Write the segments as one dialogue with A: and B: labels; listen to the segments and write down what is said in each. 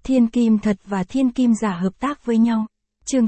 A: Thiên kim thật và thiên kim giả hợp tác với nhau. Chương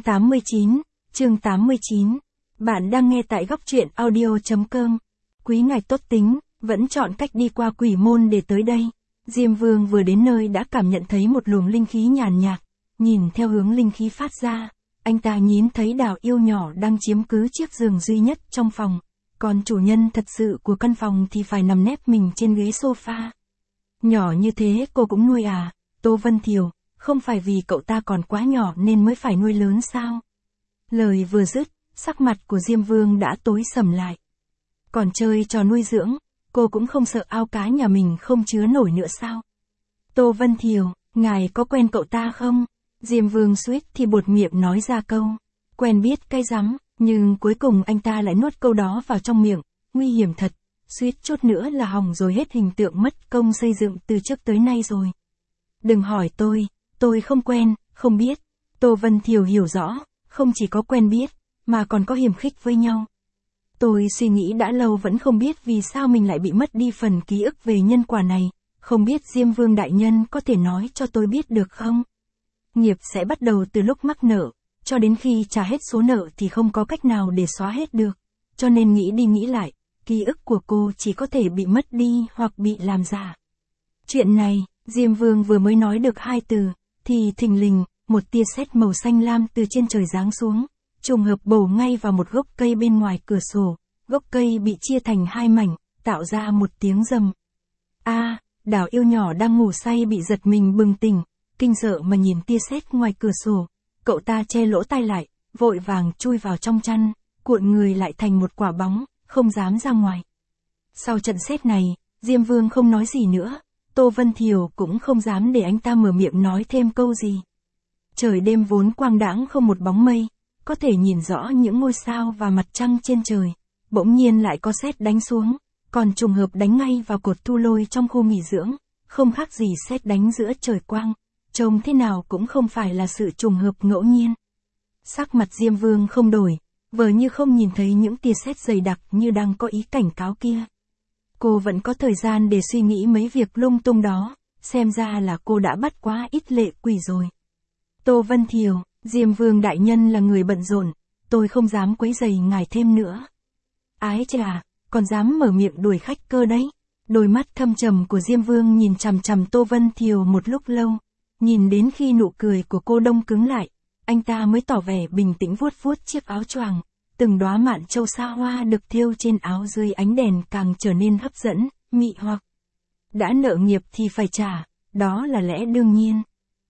A: 89. Bạn đang nghe tại góc truyện audio.com. Quý ngài tốt tính, vẫn chọn cách đi qua quỷ môn để tới đây. Diêm Vương vừa đến nơi đã cảm nhận thấy một luồng linh khí nhàn nhạt, nhìn theo hướng linh khí phát ra, anh ta nhìn thấy Đào Yêu nhỏ đang chiếm cứ chiếc giường duy nhất trong phòng, còn chủ nhân thật sự của căn phòng thì phải nằm nép mình trên ghế sofa. Nhỏ như thế cô cũng nuôi à? Tô Vân Thiều, không phải vì cậu ta còn quá nhỏ nên mới phải nuôi lớn sao? Lời vừa dứt, sắc mặt của Diêm Vương đã tối sầm lại. Còn chơi trò nuôi dưỡng, cô cũng không sợ ao cá nhà mình không chứa nổi nữa sao? Tô Vân Thiều, ngài có quen cậu ta không? Diêm Vương suýt thì buột miệng nói ra câu, quen biết cái rắm, nhưng cuối cùng anh ta lại nuốt câu đó vào trong miệng, nguy hiểm thật, suýt chút nữa là hỏng rồi hết hình tượng mất công xây dựng từ trước tới nay rồi. Đừng hỏi tôi không quen, không biết. Tô Vân Thiều hiểu rõ, không chỉ có quen biết, mà còn có hiềm khích với nhau. Tôi suy nghĩ đã lâu vẫn không biết vì sao mình lại bị mất đi phần ký ức về nhân quả này, không biết Diêm Vương đại nhân có thể nói cho tôi biết được không? Nghiệp sẽ bắt đầu từ lúc mắc nợ, cho đến khi trả hết số nợ thì không có cách nào để xóa hết được, cho nên nghĩ đi nghĩ lại, ký ức của cô chỉ có thể bị mất đi hoặc bị làm giả. Chuyện này, Diêm Vương vừa mới nói được 2 từ, thì thình lình, một tia sét màu xanh lam từ trên trời giáng xuống, trùng hợp bổ ngay vào một gốc cây bên ngoài cửa sổ, gốc cây bị chia thành 2 mảnh, tạo ra một tiếng rầm. Đào Yêu nhỏ đang ngủ say bị giật mình bừng tỉnh, kinh sợ mà nhìn tia sét ngoài cửa sổ, cậu ta che lỗ tai lại, vội vàng chui vào trong chăn, cuộn người lại thành một quả bóng, không dám ra ngoài. Sau trận sét này, Diêm Vương không nói gì nữa, Tô Vân Thiều cũng không dám để anh ta mở miệng nói thêm câu gì. Trời đêm vốn quang đãng không một bóng mây, có thể nhìn rõ những ngôi sao và mặt trăng trên trời, bỗng nhiên lại có sét đánh xuống, còn trùng hợp đánh ngay vào cột thu lôi trong khu nghỉ dưỡng, không khác gì sét đánh giữa trời quang, trông thế nào cũng không phải là sự trùng hợp ngẫu nhiên. Sắc mặt Diêm Vương không đổi, vờ như không nhìn thấy những tia sét dày đặc như đang có ý cảnh cáo kia. Cô vẫn có thời gian để suy nghĩ mấy việc lung tung đó, xem ra là cô đã bắt quá ít lệ quỷ rồi. Tô Vân Thiều, Diêm Vương đại nhân là người bận rộn, tôi không dám quấy rầy ngài thêm nữa. Ái chà, còn dám mở miệng đuổi khách cơ đấy. Đôi mắt thâm trầm của Diêm Vương nhìn chằm chằm Tô Vân Thiều một lúc lâu, nhìn đến khi nụ cười của cô đông cứng lại, anh ta mới tỏ vẻ bình tĩnh vuốt vuốt chiếc áo choàng, từng đóa mạn châu sa hoa được thêu trên áo dưới ánh đèn càng trở nên hấp dẫn, mị hoặc. Đã nợ nghiệp thì phải trả, đó là lẽ đương nhiên.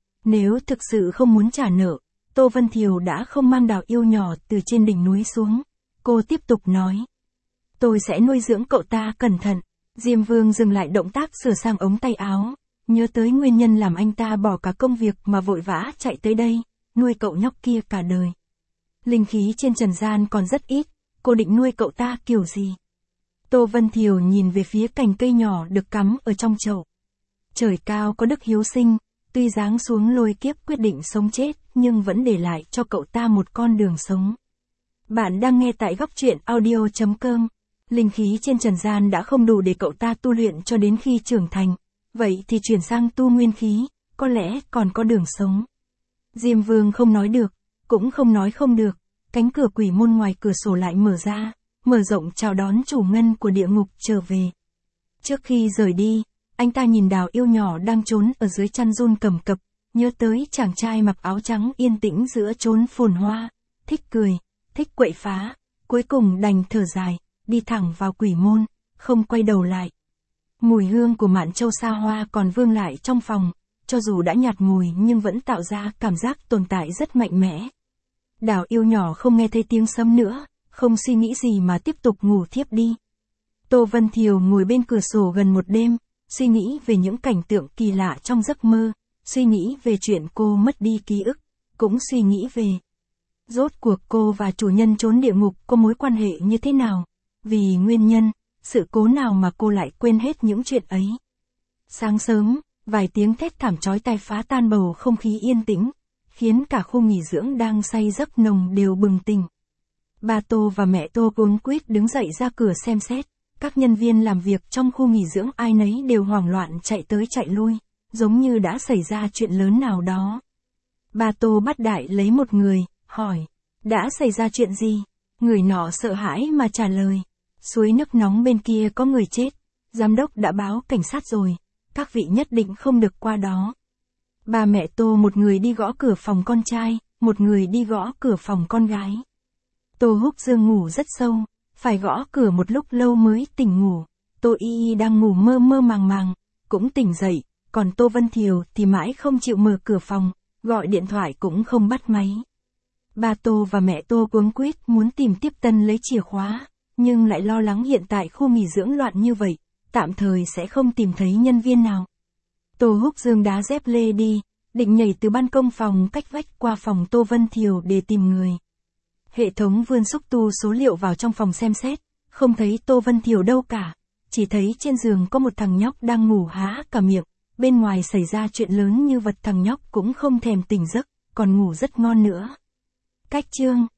A: Nếu thực sự không muốn trả nợ, Tô Vân Thiều đã không mang Đào Yêu nhỏ từ trên đỉnh núi xuống. Cô tiếp tục nói, tôi sẽ nuôi dưỡng cậu ta cẩn thận. Diêm Vương dừng lại động tác sửa sang ống tay áo, nhớ tới nguyên nhân làm anh ta bỏ cả công việc mà vội vã chạy tới đây, nuôi cậu nhóc kia cả đời. Linh khí trên trần gian còn rất ít, cô định nuôi cậu ta kiểu gì? Tô Vân Thiều nhìn về phía cành cây nhỏ được cắm ở trong chậu. Trời cao có đức hiếu sinh, tuy giáng xuống lôi kiếp quyết định sống chết nhưng vẫn để lại cho cậu ta một con đường sống. Bạn đang nghe tại góc truyện audio.com. Linh khí trên trần gian đã không đủ để cậu ta tu luyện cho đến khi trưởng thành, vậy thì chuyển sang tu nguyên khí, có lẽ còn có đường sống. Diêm Vương không nói được, cũng không nói không được, cánh cửa quỷ môn ngoài cửa sổ lại mở ra, mở rộng chào đón chủ ngân của địa ngục trở về. Trước khi rời đi, anh ta nhìn Đào Yêu nhỏ đang trốn ở dưới chăn run cầm cập, nhớ tới chàng trai mặc áo trắng yên tĩnh giữa chốn phồn hoa, thích cười, thích quậy phá, cuối cùng đành thở dài, đi thẳng vào quỷ môn, không quay đầu lại. Mùi hương của mạn châu sa hoa còn vương lại trong phòng, cho dù đã nhạt mùi nhưng vẫn tạo ra cảm giác tồn tại rất mạnh mẽ. Đào Yêu nhỏ không nghe thấy tiếng sấm nữa, không suy nghĩ gì mà tiếp tục ngủ thiếp đi. Tô Vân Thiều ngồi bên cửa sổ gần một đêm, suy nghĩ về những cảnh tượng kỳ lạ trong giấc mơ, suy nghĩ về chuyện cô mất đi ký ức, cũng suy nghĩ về rốt cuộc cô và chủ nhân chốn địa ngục có mối quan hệ như thế nào, vì nguyên nhân, sự cố nào mà cô lại quên hết những chuyện ấy. Sáng sớm, vài tiếng thét thảm chói tai phá tan bầu không khí yên tĩnh, khiến cả khu nghỉ dưỡng đang say giấc nồng đều bừng tỉnh. Ba Tô và mẹ Tô cuống quýt đứng dậy ra cửa xem xét, các nhân viên làm việc trong khu nghỉ dưỡng ai nấy đều hoảng loạn chạy tới chạy lui, giống như đã xảy ra chuyện lớn nào đó. Ba Tô bắt đại lấy một người, hỏi, đã xảy ra chuyện gì? Người nọ sợ hãi mà trả lời, suối nước nóng bên kia có người chết, giám đốc đã báo cảnh sát rồi, các vị nhất định không được qua đó. Ba mẹ Tô một người đi gõ cửa phòng con trai, một người đi gõ cửa phòng con gái. Tô Húc Dương ngủ rất sâu, phải gõ cửa một lúc lâu mới tỉnh ngủ. Tô Y đang ngủ mơ mơ màng màng, cũng tỉnh dậy, còn Tô Vân Thiều thì mãi không chịu mở cửa phòng, gọi điện thoại cũng không bắt máy. Ba Tô và mẹ Tô cuống quýt muốn tìm Tiếp Tân lấy chìa khóa, nhưng lại lo lắng hiện tại khu nghỉ dưỡng loạn như vậy, tạm thời sẽ không tìm thấy nhân viên nào. Tô Húc Dương đá dép lê đi, định nhảy từ ban công phòng cách vách qua phòng Tô Vân Thiều để tìm người. Hệ thống vươn xúc tu số liệu vào trong phòng xem xét, không thấy Tô Vân Thiều đâu cả, chỉ thấy trên giường có một thằng nhóc đang ngủ há cả miệng, bên ngoài xảy ra chuyện lớn như vật thằng nhóc cũng không thèm tỉnh giấc, còn ngủ rất ngon nữa. Cách chương